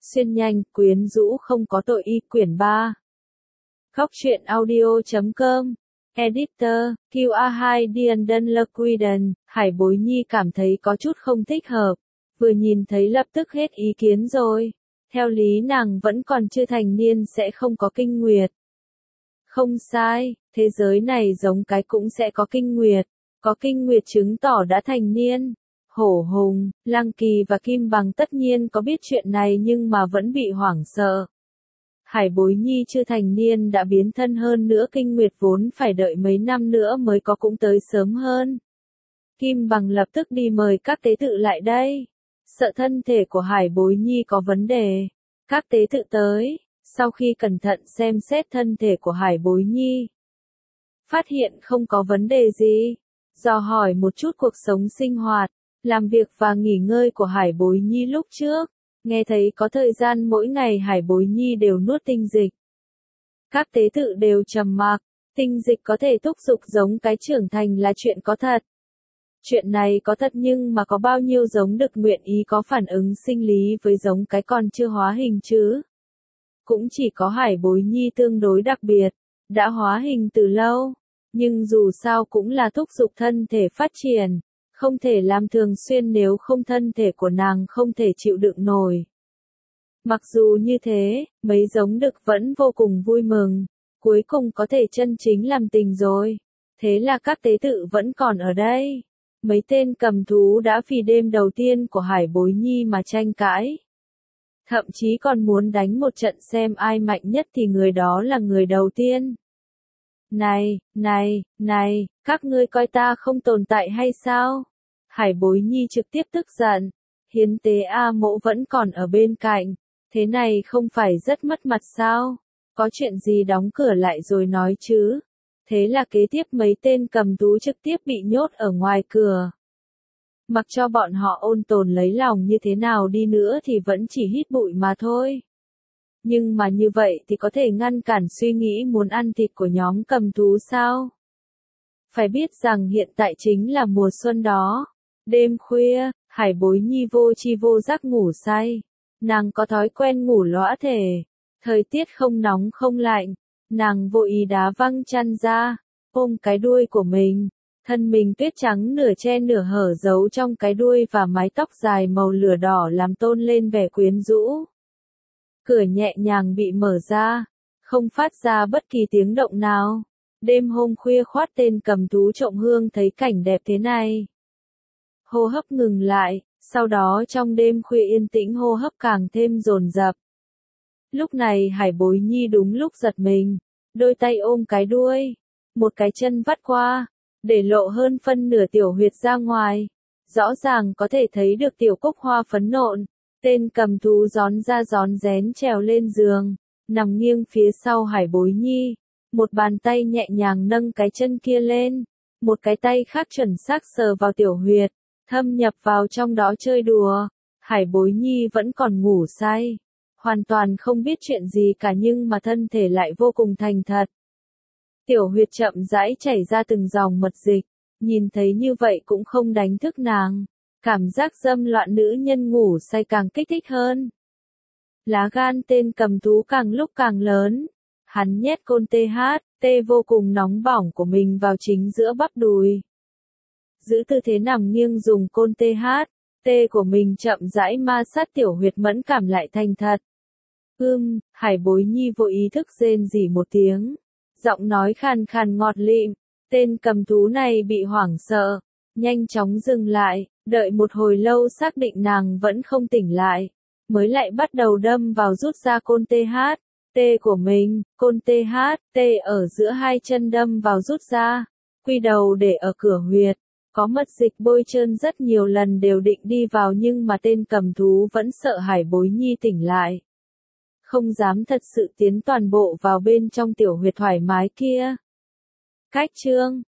xuyên nhanh, quyến rũ không có tội y quyển 3. Góc truyện audio.com. Editor, QA2 Diandon Lequiden, Hải Bối Nhi cảm thấy có chút không thích hợp. Vừa nhìn thấy lập tức hết ý kiến rồi. Theo lý nàng vẫn còn chưa thành niên sẽ không có kinh nguyệt. Không sai, thế giới này giống cái cũng sẽ có kinh nguyệt. Có kinh nguyệt chứng tỏ đã thành niên. Hổ Hùng, Lăng Kỳ và Kim Bằng tất nhiên có biết chuyện này nhưng mà vẫn bị hoảng sợ. Hải Bối Nhi chưa thành niên đã biến thân hơn nữa kinh nguyệt vốn phải đợi mấy năm nữa mới có cũng tới sớm hơn. Kim Bằng lập tức đi mời các tế tự lại đây. Sợ thân thể của Hải Bối Nhi có vấn đề. Các tế tự tới, sau khi cẩn thận xem xét thân thể của Hải Bối Nhi. Phát hiện không có vấn đề gì. Dò hỏi một chút cuộc sống sinh hoạt, làm việc và nghỉ ngơi của Hải Bối Nhi lúc trước. Nghe thấy có thời gian mỗi ngày Hải Bối Nhi đều nuốt tinh dịch. Các tế tự đều trầm mặc, tinh dịch có thể thúc giục giống cái trưởng thành là chuyện có thật. Chuyện này có thật nhưng mà có bao nhiêu giống được nguyện ý có phản ứng sinh lý với giống cái còn chưa hóa hình chứ? Cũng chỉ có Hải Bối Nhi tương đối đặc biệt, đã hóa hình từ lâu, nhưng dù sao cũng là thúc giục thân thể phát triển. Không thể làm thường xuyên nếu không thân thể của nàng không thể chịu đựng nổi. Mặc dù như thế, mấy giống đực vẫn vô cùng vui mừng, cuối cùng có thể chân chính làm tình rồi. Thế là các tế tự vẫn còn ở đây. Mấy tên cầm thú đã vì đêm đầu tiên của Hải Bối Nhi mà tranh cãi. Thậm chí còn muốn đánh một trận xem ai mạnh nhất thì người đó là người đầu tiên. Này, các ngươi coi ta không tồn tại hay sao? Hải Bối Nhi trực tiếp tức giận. Hiến tế A Mỗ vẫn còn ở bên cạnh. Thế này không phải rất mất mặt sao? Có chuyện gì đóng cửa lại rồi nói chứ? Thế là kế tiếp mấy tên cầm thú trực tiếp bị nhốt ở ngoài cửa. Mặc cho bọn họ ôn tồn lấy lòng như thế nào đi nữa thì vẫn chỉ hít bụi mà thôi. Nhưng mà như vậy thì có thể ngăn cản suy nghĩ muốn ăn thịt của nhóm cầm thú sao? Phải biết rằng hiện tại chính là mùa xuân đó. Đêm khuya, Hải Bối Nhi vô tri vô giác ngủ say. Nàng có thói quen ngủ lõa thể. Thời tiết không nóng không lạnh. Nàng vô ý đá văng chăn ra, ôm cái đuôi của mình. Thân mình tuyết trắng nửa che nửa hở giấu trong cái đuôi và mái tóc dài màu lửa đỏ làm tôn lên vẻ quyến rũ. Cửa nhẹ nhàng bị mở ra, không phát ra bất kỳ tiếng động nào. Đêm hôm khuya khoắt tên cầm thú trộm hương thấy cảnh đẹp thế này. Hô hấp ngừng lại, sau đó trong đêm khuya yên tĩnh hô hấp càng thêm dồn dập. Lúc này Hải Bối Nhi đúng lúc giật mình, đôi tay ôm cái đuôi, một cái chân vắt qua, để lộ hơn phân nửa tiểu huyệt ra ngoài. Rõ ràng có thể thấy được tiểu cúc hoa phấn nộn, tên cầm thú rón ra rón rén trèo lên giường, nằm nghiêng phía sau Hải Bối Nhi. Một bàn tay nhẹ nhàng nâng cái chân kia lên, một cái tay khác chuẩn xác sờ vào tiểu huyệt, thâm nhập vào trong đó chơi đùa. Hải Bối Nhi vẫn còn ngủ say, hoàn toàn không biết chuyện gì cả nhưng mà thân thể lại vô cùng thành thật. Tiểu huyệt chậm rãi chảy ra từng dòng mật dịch, nhìn thấy như vậy cũng không đánh thức nàng. Cảm giác dâm loạn nữ nhân ngủ say càng kích thích hơn. Lá gan tên cầm thú càng lúc càng lớn. Hắn nhét côn THT vô cùng nóng bỏng của mình vào chính giữa bắp đùi. Giữ tư thế nằm nghiêng dùng côn THT của mình chậm rãi ma sát tiểu huyệt mẫn cảm lại thành thật. Hải Bối Nhi vô ý thức rên rỉ một tiếng. Giọng nói khàn khàn ngọt lịm. Tên cầm thú này bị hoảng sợ. Nhanh chóng dừng lại, đợi một hồi lâu xác định nàng vẫn không tỉnh lại. Mới lại bắt đầu đâm vào rút ra côn THT của mình. Côn THT ở giữa hai chân đâm vào rút ra. Quy đầu để ở cửa huyệt. Có mật dịch bôi trơn rất nhiều lần đều định đi vào nhưng mà tên cầm thú vẫn sợ Hải Bối Nhi tỉnh lại. Không dám thật sự tiến toàn bộ vào bên trong tiểu huyệt thoải mái kia. Cách chương